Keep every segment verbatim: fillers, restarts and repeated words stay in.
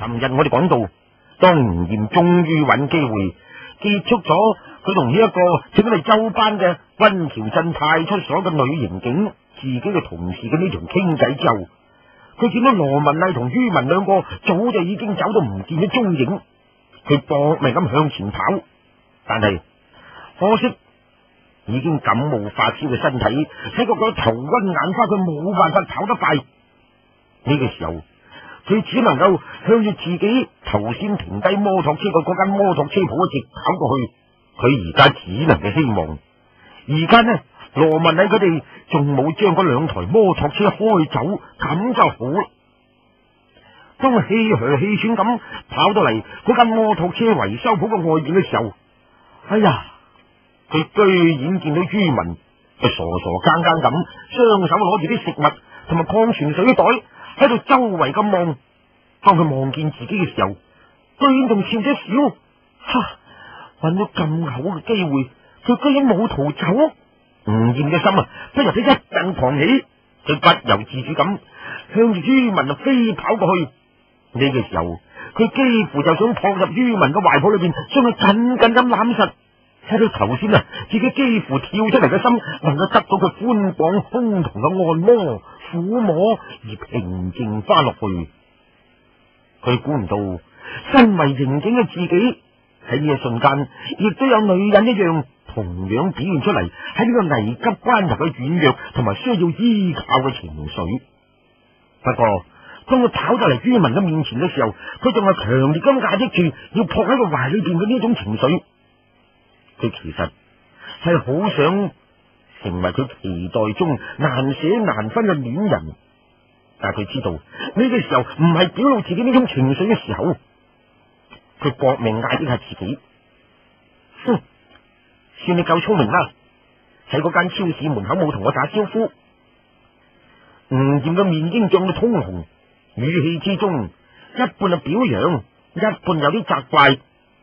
尋日我哋講到，當吳艷終於揾機會結束咗佢同呢一個請嚟周班嘅溫橋鎮派出所嘅女刑警自己嘅同事嘅呢場傾偈之後，佢見到羅文麗同于文兩個早就已經走到唔見咗蹤影，佢搏命咁向前跑，但係可惜已經感冒發燒嘅身體使個個頭暈眼花，佢冇辦法跑得快。呢個時候佢只能夠向住自己頭先停低摩托車嘅嗰間摩托車鋪一直跑過去。佢而家只能嘅希望，而家呢羅文麗佢哋仲冇將嗰兩台摩托車開走，咁就好啦。當佢氣噓氣喘咁跑到嚟嗰間摩托車維修鋪嘅外邊嘅時候，哎呀！佢居然見到于文就傻傻更更咁，雙手攞住啲食物同埋礦泉水袋喺度周圍咁望。當佢望見自己嘅時候，居然仲笑咗笑，哈！揾到咁好嘅機會，佢居然冇逃走。吳艷嘅心啊，不由得一陣狂喜，佢不由自主咁向住于文啊飛跑過去。呢個時候，佢幾乎就想撲入于文嘅懷抱裏邊，將佢緊緊咁攬實。睇到頭先啊，自己幾乎跳出嚟嘅心，能夠得到佢寬廣胸膛嘅按摩撫摸而平靜翻落去。佢估唔到，身為刑警嘅自己喺呢一瞬間，亦都有女人一樣同樣表現出嚟喺呢個危急關頭嘅軟弱同埋需要依靠嘅情緒。不過當佢跑到嚟于文嘅面前嘅時候，佢仲係強烈咁壓抑住要撲喺個懷裏邊嘅呢種情緒。佢其實係好想成為佢期待中難捨難分嘅戀人，但係佢知道呢個時候唔係表露自己呢種情緒嘅時候。佢搏命壓抑下自己，哼，算你夠聰明啦！喺嗰間超市門口冇同我打招呼。吳艷嘅面已經漲到通紅，語氣之中一半係表揚，一半有啲責怪。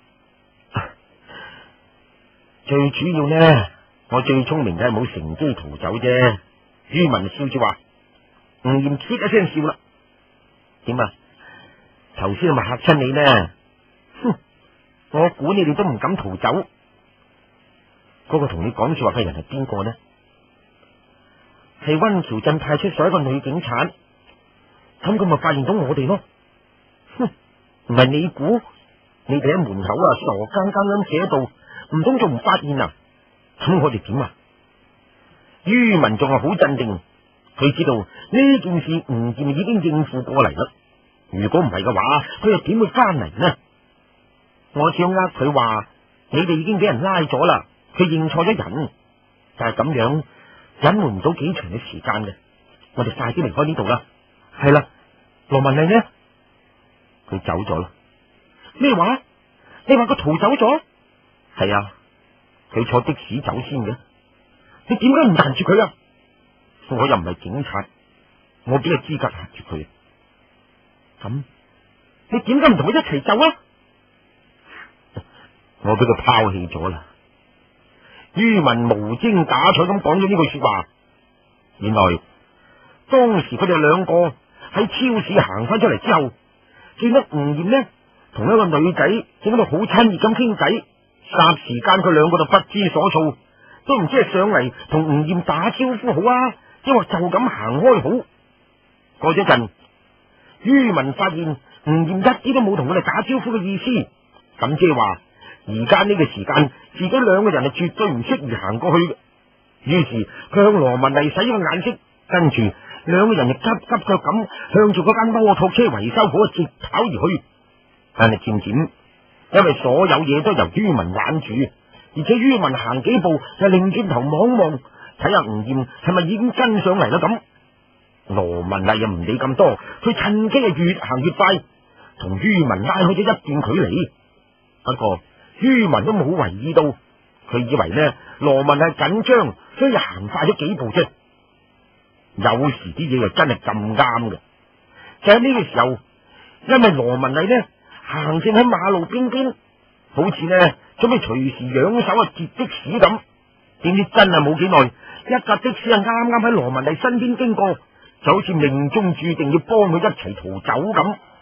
最主要呢，我最聰明嘅係冇乘機逃走啫。于文笑住話，吳艷切一聲笑啦。點啊？頭先係咪嚇親你呢？哼，我估你哋都唔敢逃走。嗰個同你講說話嘅人係邊個呢？係溫橋鎮派出所一個女警察。咁佢咪發現到我哋咯？哼，唔係你估？你哋喺門口啊，傻更更咁企喺度。唔通仲唔發現啊？咁我哋點啊？于文仲係好鎮定，佢知道呢件事吳艷已經應付過嚟啦。如果唔係嘅話，佢又點會翻嚟呢？我只要呃佢話你哋已經俾人拉咗啦，佢認錯咗人，但係咁樣隱瞞唔到幾長嘅時間嘅。我哋快啲離開呢度啦。係啦，羅文麗呢？佢走咗啦。咩話？你話佢逃走咗？係啊，佢坐的士走先嘅。你點解唔攔住佢啊？我又唔係警察，我邊有資格攔住佢？咁你點解唔同佢一齊走啊？我俾佢拋棄咗啦。于文無精打采咁講咗呢句說話。原來當時佢哋兩個喺超市行翻出嚟之後，見到吳艷呢同一個女仔正喺度好親熱咁傾偈。霎時間佢兩個就不知所措，都唔知係上嚟同吳艷打招呼好啊，抑或就咁行開好。過咗陣，于文發現吳艷一啲都冇同佢哋打招呼嘅意思，咁即係話而家呢個時間自己兩個人係絕對唔適宜行過去嘅。於是佢向羅文麗使咗個眼色，跟住兩個人就急急腳咁向住嗰間摩托車維修鋪直跑而去。但係漸漸因為所有嘢都由于文攔住，而且于文行幾步就擰轉頭望望，睇下吳艷係咪已經跟上嚟啦咁。羅文麗又唔理咁多，佢趁機啊越行越快，同于文拉開咗一段距離。不過于文都冇為意到，佢以為呢羅文係緊張，所以行快咗幾步啫。有時啲嘢又真係咁啱嘅，就喺呢個時候，因為羅文麗呢行正喺馬路邊邊，好似呢準備隨時揚手啊截的士咁，點知真係冇幾耐，一架的士啊啱啱喺羅文麗身邊經過，就好似命中注定要幫佢一齊逃走咁。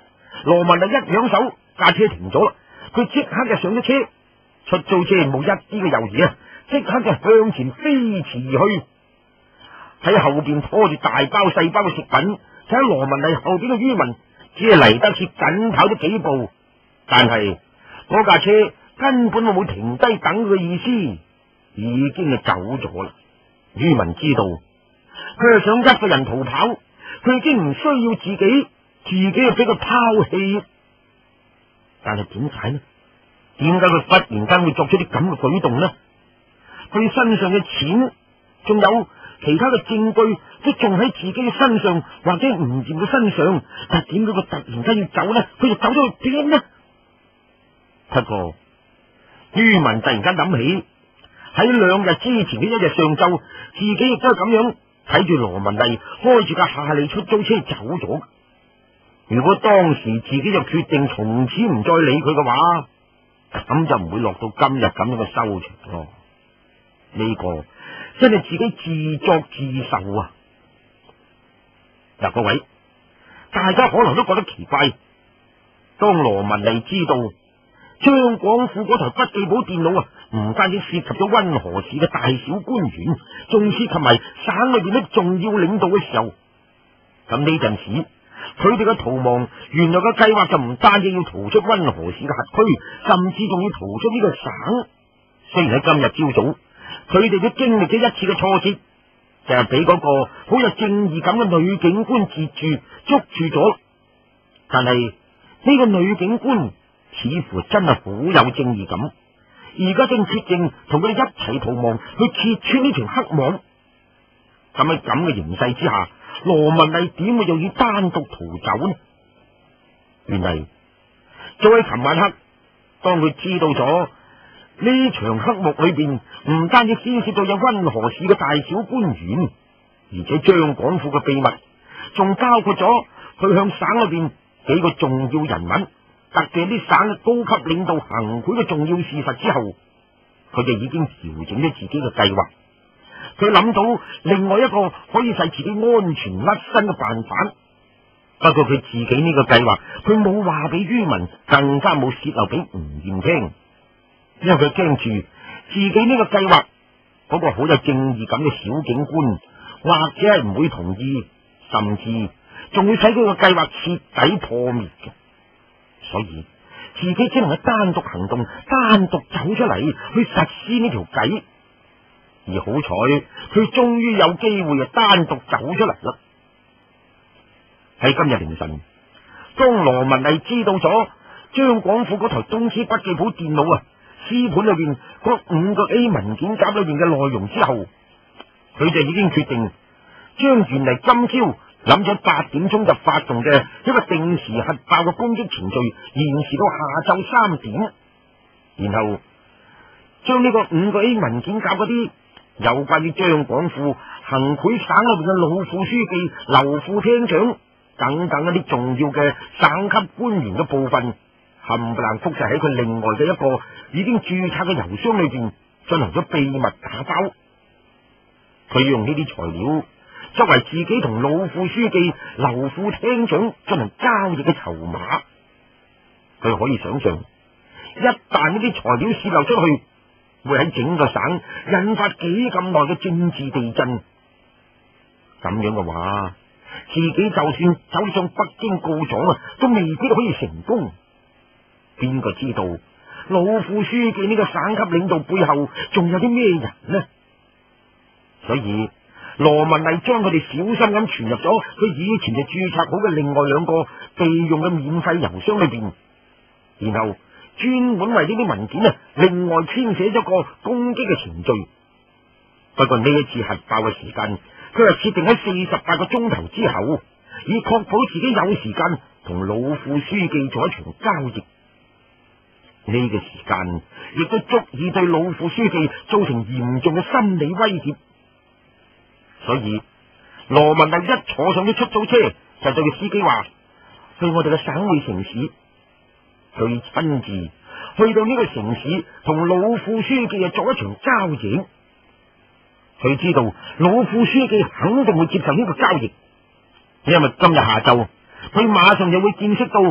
羅文麗一揚手，架車停咗啦，佢即刻就上咗車，出租車冇一啲嘅猶豫啊，即刻就向前飛馳而去。喺後邊拖住大包細包嘅食品，就喺羅文麗後邊嘅于文只係嚟得切緊跑咗幾步，但係嗰架車根本冇停低等佢嘅意思，已經係走咗啦。于文知道佢係想一個人逃跑，佢已經唔需要自己，自己就俾佢拋棄。但係點解呢？點解佢忽然間會作出啲咁嘅舉動呢？佢身上嘅錢，仲有其他嘅證據，都仲喺自己嘅身上或者吳艷嘅身上，但點解佢突然間要走呢？佢就走咗去邊呢？不過于文突然間諗起喺兩日之前嘅一日上晝，自己亦都係咁樣睇住羅文麗開住架夏利出租車走咗。如果當時自己就決定從此唔再理佢嘅話，咁就唔會落到今日咁樣嘅收場咯。呢個真係自己自作自受啊！嗱，各位，大家可能都覺得奇怪，當羅文麗知道張廣富嗰台筆記簿電腦啊，唔單止涉及咗溫河市嘅大小官員，仲涉及埋省裏邊啲重要領導嘅時候，咁呢陣時佢哋嘅逃亡原來嘅計劃就唔單止要逃出溫河市嘅轄區，甚至仲要逃出呢個省。雖然喺今日朝早，佢哋都經歷咗一次嘅挫折，就係俾嗰個好有正義感嘅女警官截住捉住咗，但係呢個女警官似乎真係好有正義感，而家正決定同佢哋一齊逃亡，去揭穿呢條黑網。咁喺咁嘅形勢之下，羅文麗點會又要單獨逃走呢？原嚟早喺琴晚黑，當佢知道咗呢場黑幕裏邊唔單止牽涉到有溫河市嘅大小官員，而且張廣富嘅秘密仲包括咗佢向省裏邊幾個重要人物，特別係啲省嘅高級領導行賄嘅重要事實之後，佢就已經調整咗自己嘅計劃。佢諗到另外一個可以使自己安全甩身嘅辦法，不過佢自己呢個計劃，佢冇話俾于文，更加冇泄漏俾吳艷聽，因為佢驚住自己呢個計劃嗰個好有正義感嘅小警官，或者係唔會同意，甚至仲會使佢個計劃徹底破滅嘅。所以自己只能係單獨行動，單獨走出嚟去實施呢條計。而好彩，佢終於有機會啊單獨走出嚟啦。喺今日凌晨，當羅文麗知道咗張廣富嗰台東芝筆記簿電腦啊，C盤裏邊嗰五個 A 文件夾裏邊嘅內容之後，佢就已經決定將原嚟今朝諗咗八點鐘就發動嘅一個定時核爆嘅攻擊程序延遲到下晝三點，然後將呢個五個 A 文件夾嗰啲有關於張廣富行賄省裏邊嘅老副書記、劉副廳長等等一啲重要嘅省級官員嘅部分，冚唪唥複製喺佢另外嘅一個已經註冊嘅郵箱裏邊進行咗秘密打包。佢用呢啲材料作為自己同老副書記、劉副廳長進行交易嘅籌碼。佢可以想象，一旦呢啲材料洩漏出去，會喺整個省引發幾咁耐嘅政治地震。咁樣嘅話，自己就算走上北京告狀啊，都未必可以成功。邊個知道老副書記呢個省級領導背後仲有啲咩人呢？所以羅文麗將佢哋小心咁傳入咗佢以前就註冊好嘅另外兩個備用嘅免費郵箱裏邊，然後專門為呢啲文件啊另外編寫咗個攻擊嘅程序。不過呢一次核爆嘅時間，佢係設定喺四十八個鐘頭之後，以確保自己有時間同老副書記做一場交易。呢個時間亦都足以對老副書記造成嚴重嘅心理威脅。所以羅文麗一坐上咗出租車，就對個司機話：去我哋嘅省會城市。佢親自去到呢個城市，同老副書記啊做一場交易。佢知道老副書記肯定會接受呢個交易，因為今日下晝佢馬上就會見識到自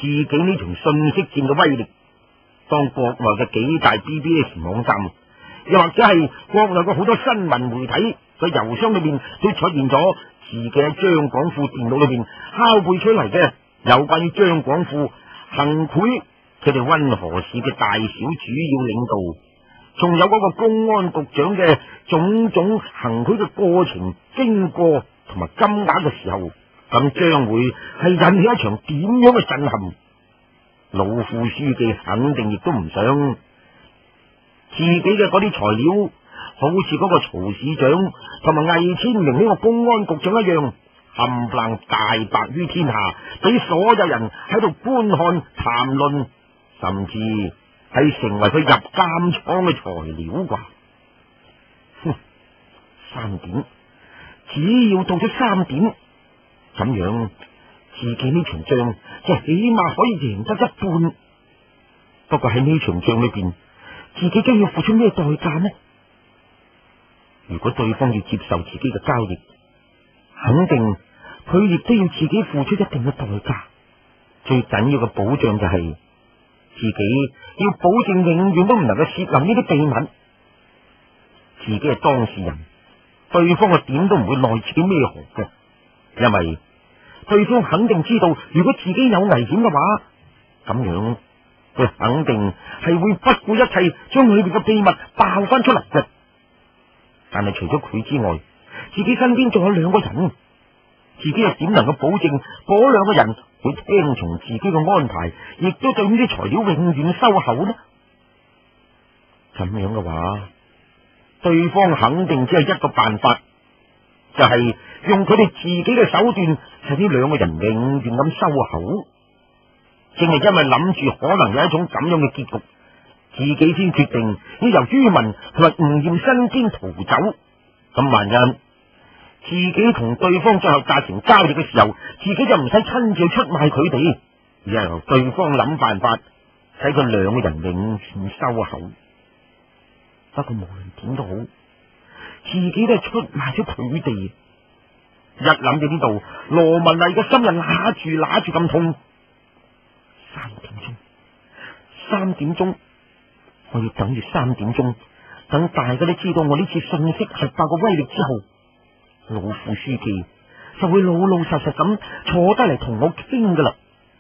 自己呢場信息戰嘅威力，當國內嘅幾大 B B S 網站，又或者係國內嘅好多新聞媒體嘅郵箱裏邊，都出現咗自己喺張廣富電腦裏邊拷貝出嚟嘅有關於張廣富行賄佢哋溫河市嘅大小主要領導，仲有嗰個公安局長嘅種種行賄嘅過程、經過同埋金額嘅時候，咁將會係引起一場點樣嘅震撼？老副書記肯定亦都唔想自己嘅嗰啲材料，好似嗰個曹市長同埋魏千明呢個公安局長一樣，冚唪唥大白於天下，俾所有人喺度觀看談論，甚至係成為佢入監倉嘅材料啩。哼，三點，只要到咗三點，咁樣自己呢場仗就起碼可以贏得一半。不過喺呢場仗裏邊，自己將要付出咩代價呢？如果對方要接受自己嘅交易，肯定佢亦都要自己付出一定嘅代價。最緊要嘅保障就係自己要保證永遠都唔能夠泄漏呢啲秘密。自己係當事人，對方係點都唔會奈自己咩何嘅，因為對方肯定知道，如果自己有危險嘅話，咁樣佢肯定係會不顧一切將裏邊嘅秘密爆翻出嚟嘅。但係除咗佢之外，自己身邊仲有兩個人，自己又點能夠保證嗰兩個人會聽從自己嘅安排，亦都對呢啲材料永遠收口呢？咁樣嘅話，對方肯定只係一個辦法，就係用佢哋自己嘅手段，使呢兩個人永遠咁收口。正係因為諗住可能有一種咁樣嘅結局，自己先決定要由于文同埋吳艷身邊逃走。咁萬一自己同對方最後達成交易嘅時候，自己就唔使親自出賣佢哋，而係由對方諗辦法，使佢兩個人永遠收口。不過無論點都好，自己都係出賣咗佢哋。一諗到呢度，羅文麗嘅心就揦住揦住咁痛。三點鐘，三點鐘，我要等住三點鐘，等大家都知道我呢次信息核爆嘅威力之後，老副書記就會老老實實咁坐低嚟同我傾噶啦。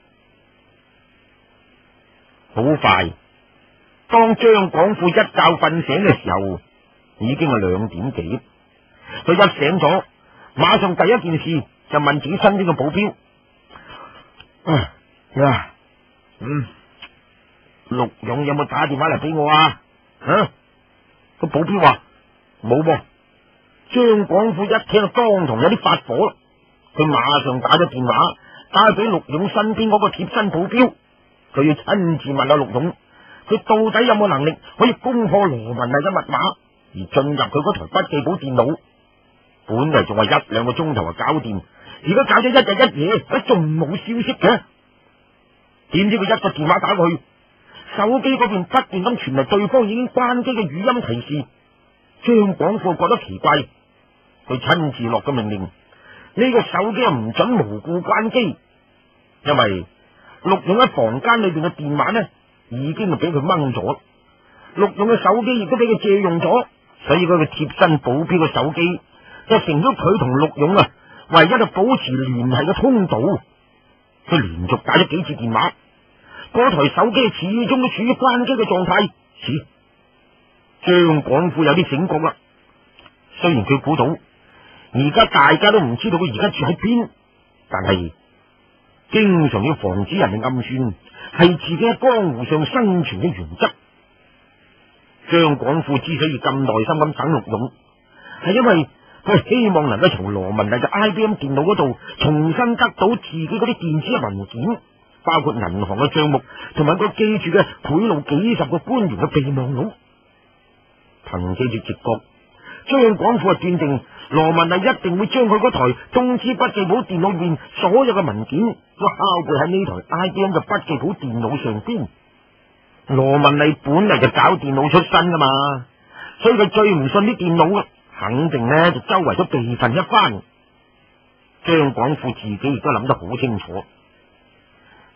好快，當張廣富一覺瞓醒嘅時候，已經係兩點幾。佢一醒咗，馬上第一件事就問自己身邊嘅保鏢：啊呀！嗯，陸勇有冇打電話嚟俾我啊？啊，個保鏢話冇噃。張廣富一聽，當堂有啲發火啦，佢馬上打咗電話打俾陸勇身邊嗰個貼身保鏢，佢要親自問下陸勇，佢到底有冇能力可以攻破羅文麗嘅密碼，而進入佢嗰台筆記簿電腦。本嚟仲係一兩個鐘頭就搞掂，而家搞咗一日一夜，仲冇消息嘅。點知佢一個電話打過去，手機嗰邊不斷咁傳嚟對方已經關機嘅語音提示。張廣富覺得奇怪，佢親自落咗命令，呢個手機唔准無故關機，因為陸勇喺房間裏邊嘅電話呢已經係俾佢掹咗，陸勇嘅手機亦都俾佢借用咗，所以佢嘅貼身保鏢嘅手機就成咗佢同陸勇啊唯一嘅保持聯繫嘅通道。佢連續打咗幾次電話，嗰台手機始終都處於關機嘅狀態。此張廣富有啲醒覺啦，雖然佢估到而家大家都唔知道佢而家住喺邊，但係經常要防止人哋暗算，係自己喺江湖上生存嘅原則。張廣富之所以咁耐心咁等陸勇，係因為佢希望能夠從羅文麗嘅 I B M 電腦嗰度重新得到自己嗰啲電子嘅文件，包括銀行嘅賬目同埋佢記住嘅賄賂幾十個官員嘅備忘錄。憑借住直覺，張廣富係斷定羅文麗一定會將佢嗰台通知筆記簿電腦入面所有嘅文件都拷貝喺呢台 I B M 嘅筆記簿電腦上邊。羅文麗本嚟就搞電腦出身噶嘛，所以佢最唔信啲電腦啊，肯定呢就周圍都備份一番。張廣富自己亦都諗得好清楚，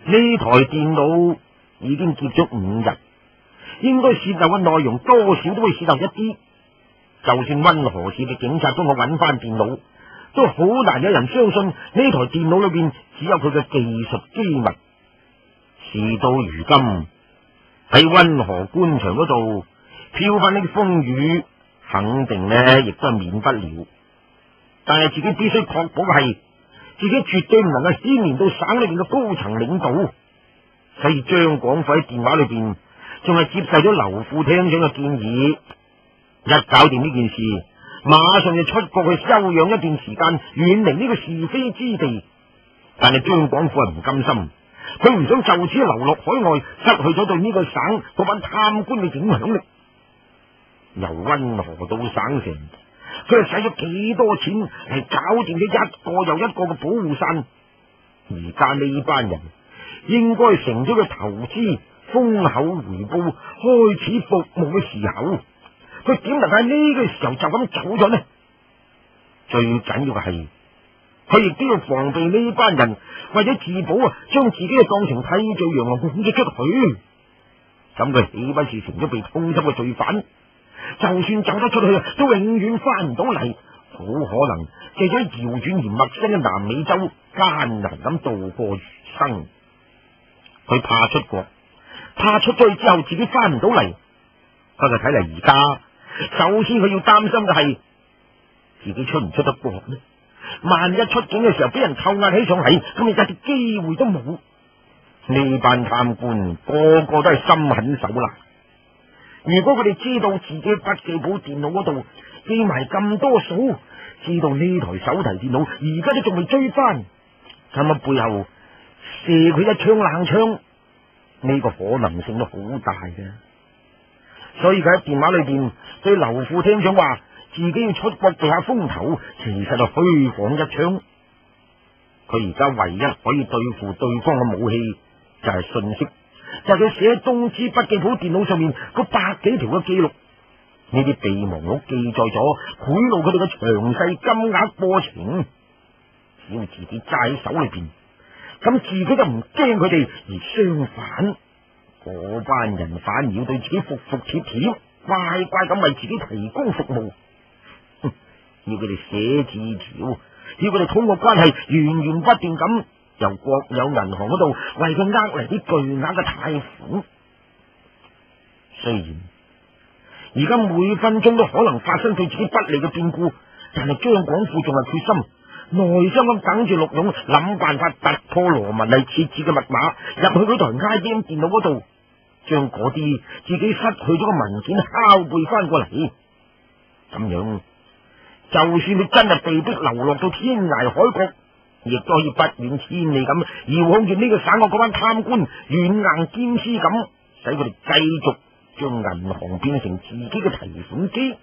呢台電腦已經劫咗五日，應該洩漏嘅內容多少都會洩漏一啲。就算溫河市嘅警察幫我揾翻電腦，都好難有人相信呢台電腦裏邊只有佢嘅技術機密。事到如今，喺溫河官場嗰度飄翻呢啲風雨，肯定呢亦都係免不了。但係自己必須確保嘅係，自己絕對唔能夠牽連到省裏邊嘅高層領導。所以張廣富喺電話裏邊仲係接受咗劉副廳長嘅建議，一搞掂呢件事，馬上就出國去休養一段時間，遠離呢個是非之地。但係張廣富係唔甘心，佢唔想就此流落海外，失去咗對呢個省嗰班貪官嘅影響力。由溫河到省城，佢係使咗幾多錢嚟搞掂咗一個又一個嘅保護傘。而家呢班人應該成咗佢投資豐厚回報開始服務嘅時候，佢點能喺呢個時候就咁走咗呢？最緊要嘅係，佢亦都要防備呢班人為咗自保啊，將自己嘅當成替罪羊啊，拱咗出去。咁佢豈不是成咗被通緝嘅罪犯？就算走得出去，都永遠翻唔到嚟，好可能借咗遙遠而陌生嘅南美洲，艱難咁度過餘生。佢怕出國，怕出咗去之後自己翻唔到嚟。不過睇嚟而家，首先佢要擔心嘅係自己出唔出得國呢？萬一出境嘅時候俾人扣押起上嚟，咁你一啲機會都冇。呢班貪官個個都係心狠手辣。如果佢哋知道自己筆記簿電腦嗰度記埋咁多數，知道呢台手提電腦而家都仲未追翻，咁啊背後射佢一槍冷槍，呢個可能性都好大嘅。所以佢喺電話裏邊對劉副廳長話自己要出國避下風頭，其實係虛晃一槍。佢而家唯一可以對付對方嘅武器就係信息，就係佢寫喺東芝筆記簿電腦上面嗰百幾條嘅記錄。呢啲備忘錄記載咗賄賂佢哋嘅詳細金額過程，只要自己揸喺手裏邊，咁自己就唔驚佢哋，而相反，嗰班人反而要對自己服服帖帖，乖乖咁為自己提供服務。要佢哋寫字條，要佢哋通過關係源源不斷咁由國有銀行嗰度為佢呃嚟啲巨額嘅貸款。雖然而家每分鐘都可能發生對自己不利嘅變故，但係張廣富仲係決心耐心咁等住陸勇諗辦法突破羅文麗設置嘅密碼，入去嗰台 I B M 電腦嗰度，將嗰啲自己失去咗嘅文件拷貝翻過嚟。咁樣，就算你真係被逼流落到天涯海角，亦都可以不遠千里咁遙控住呢個省嘅嗰班貪官，軟硬兼施咁，使佢哋繼續將銀行變成自己嘅提款機。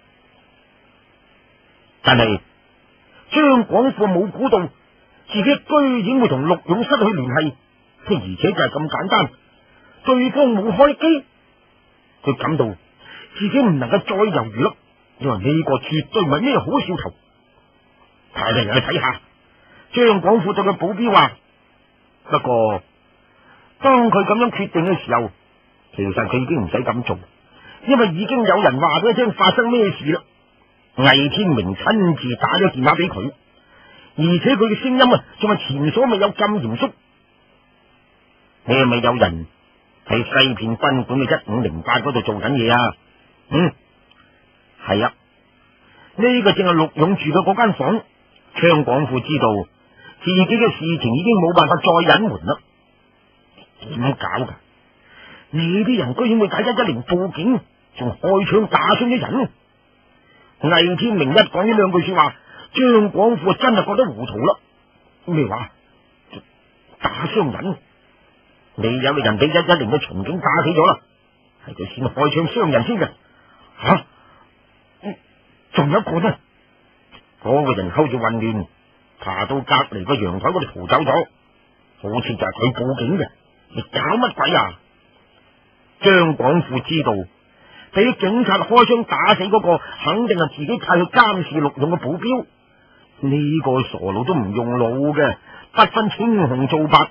但係張廣富冇估到自己居然會同陸勇失去聯繫，而且就係咁簡單，對方冇開機。佢感到自己唔能夠再猶豫啦，因為呢個絕對唔係咩好兆頭。派人去睇下。張廣富對佢保鏢話，不過當佢咁樣決定嘅時候，其實佢已經唔使咁做，因為已經有人話俾佢聽發生咩事啦。魏天明親自打咗電話俾佢，而且佢嘅聲音啊，仲係前所未有咁嚴肅。你係咪有人喺西片賓館嘅一五零八嗰度做緊嘢啊？嗯，係啊，呢個正係陸勇住嘅嗰間房。張廣富知道自己嘅事情已經冇辦法再隱瞞啦。點搞噶？你啲人居然會打一一零報警，仲開槍打傷咗人？魏天明一講呢兩句說話，張廣富真係覺得糊塗啦。咩話？打傷人？你有個人俾一一零嘅巡警打死咗啦，係佢先開槍傷人先嘅。吓、啊？仲有一個呢？嗰個人睺住混亂，爬到隔籬個陽台嗰度逃走咗，好似就係佢報警嘅。你搞乜鬼啊？張廣富知道俾警察開槍打死嗰個，肯定係自己派去監視陸勇嘅保鏢。呢個傻佬都唔用腦嘅，不分青紅皂白，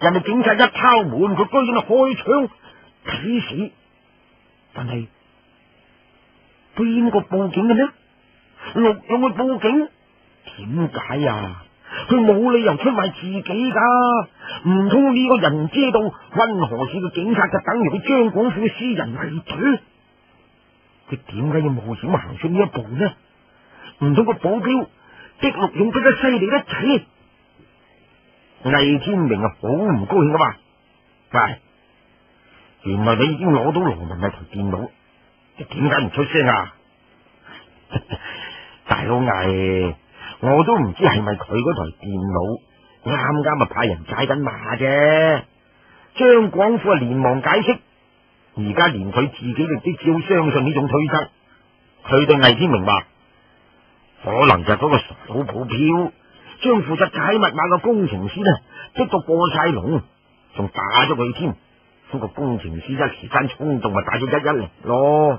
人哋警察一敲門，佢居然開槍，睇死！但係邊個報警嘅呢？陸勇去報警，點解啊？佢冇理由出賣自己噶，唔通呢個人知道溫河市嘅警察就等於佢張廣富嘅私人衛隊？佢點解要冒險行出呢一步呢？唔通個保鏢逼陸勇逼得犀利得滯？魏天明啊，好唔高興啊嘛！喂，原來你已經攞到羅文麗台電腦，你點解唔出聲啊？大佬魏，我都唔知係咪佢嗰台電腦啱啱啊派人解緊碼啫。張廣富啊連忙解釋，而家連佢自己亦都照相信呢種推測。佢對魏天明話：可能就係嗰個傻佬保鏢將負責解密碼嘅工程師呢逼到過晒龍，仲打咗佢添。嗰個工程師一時間衝動咪打咗一一零咯。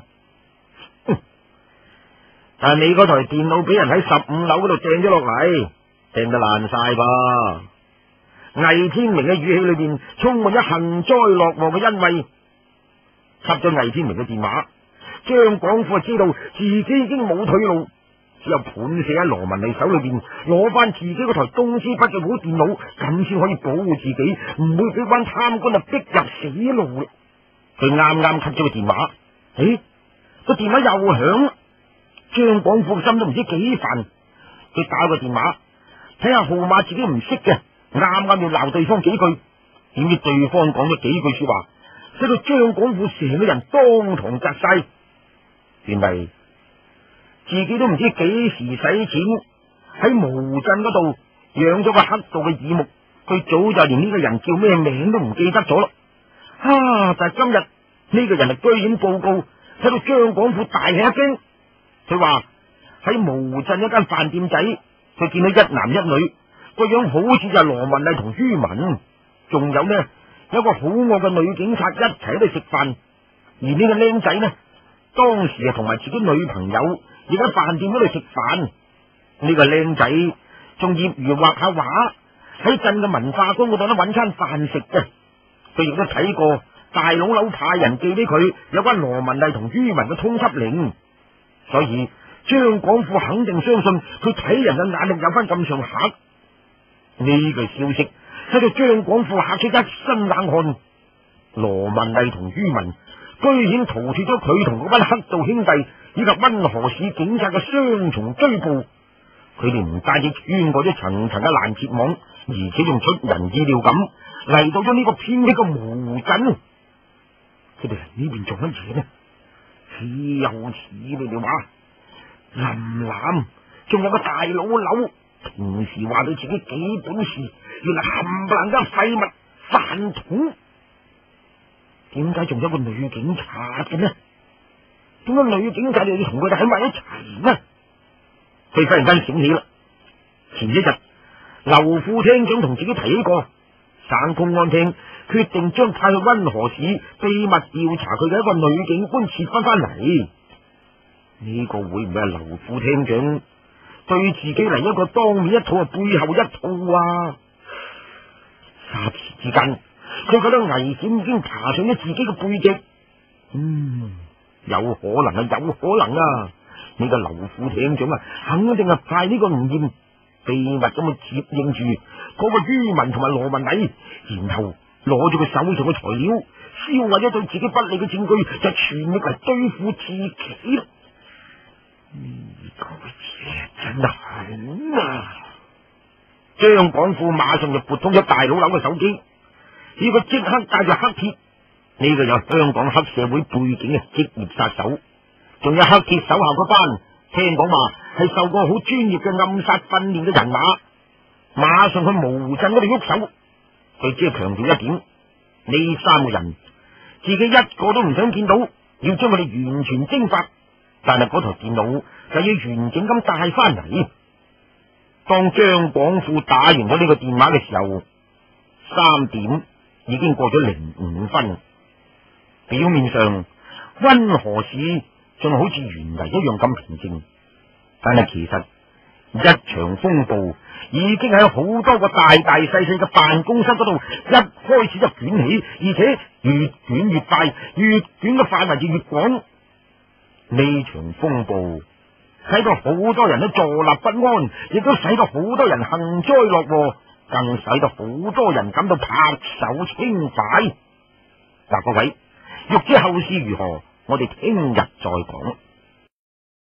但係你嗰台電腦俾人喺十五樓嗰度掟咗落嚟，掟得爛晒噃。魏天明嘅語氣裏邊充滿咗幸災樂禍嘅欣慰。插咗魏天明嘅電話，張廣富知道自己已經冇退路，只有盤死喺羅文麗手裏邊，攞翻自己嗰台東芝筆記本電腦，咁先可以保護自己，唔會俾班貪官啊逼入死路。佢啱啱 cut 咗個電話，誒，個電話又響。張廣富心都唔知幾煩，佢打個電話睇下號碼，自己唔識嘅，啱啱要鬧對方幾句，點知對方講咗幾句說話，使到張廣富成個人當堂窒晒。原嚟自己都唔知幾時使錢喺毛鎮嗰度養咗個黑道嘅耳目，佢早就連呢個人叫咩名都唔記得咗咯。啊！但係今日呢個人係居然報告，使到張廣富大吃一驚。佢話喺毛鎮一間飯店仔，佢見到一男一女，個樣好似就係羅文麗同于文，仲有呢有個好惡嘅女警察一齊喺度食飯。而呢個僆仔呢，當時啊同埋自己女朋友亦喺飯店嗰度食飯。呢個僆仔仲業餘畫下畫，喺鎮嘅文化宮嗰度咧搵餐飯食嘅。佢亦都睇過大佬佬派人寄俾佢有關羅文麗同于文嘅通緝令。所以張廣富肯定相信佢睇人嘅眼力有翻咁上下。呢個消息使到張廣富嚇出一身冷汗。羅文麗同于文居然逃脫咗佢同嗰班黑道兄弟以及溫河市警察嘅雙重追捕。佢哋唔單止穿過咗層層嘅攔截網，而且仲出人意料咁嚟到咗呢個偏僻嘅毛鎮。佢哋嚟呢邊做乜嘢呢？似又似你哋話，林南仲有個大佬佬，平時話對自己幾本事，原來冚唪唥都係廢物飯桶。點解仲有個女警察嘅呢？點解女警察又要同佢哋喺埋一齊呢？佢忽然間醒起啦，前一日劉副廳長同自己提起過，省公安廳決定將派去溫河市秘密調查佢嘅一個女警官撤翻翻嚟。呢個會唔會係劉副廳長對自己嚟一個當面一套啊，背後一套啊？霎時之間，佢覺得危險已經爬上咗自己嘅背脊。嗯，有可能啊，有可能啊！呢個劉副廳長啊，肯定係派呢個吳艷秘密咁去接應住嗰個于文同埋羅文禮，然後攞住佢手上嘅材料，銷毀咗對自己不利嘅證據，就全力嚟對付自己啦。呢個嘢真係狠啊！張廣富馬上就撥通咗大佬樓嘅手機，要佢即刻帶住黑鐵，呢個有香港黑社會背景嘅職業殺手，仲有黑鐵手下嗰班，聽講話係受過好專業嘅暗殺訓練嘅人馬，馬上去毛鎮嗰度喐手。佢只係強調一點，呢三個人自己一個都唔想見到，要將佢哋完全蒸發。但係嗰台電腦就要完整咁帶翻嚟。當張廣富打完咗呢個電話嘅時候，三點已經過咗零五分。表面上溫河市仲好似原嚟一樣咁平靜，但係其實一場風暴已經喺好多個大大細細嘅辦公室嗰度一開始就捲起，而且越捲越大，越捲嘅範圍就越廣。呢場風暴使到好多人都坐立不安，亦都使到好多人幸災樂禍，更使到好多人感到拍手稱快。嗱，各位，欲知後事如何，我哋聽日再講。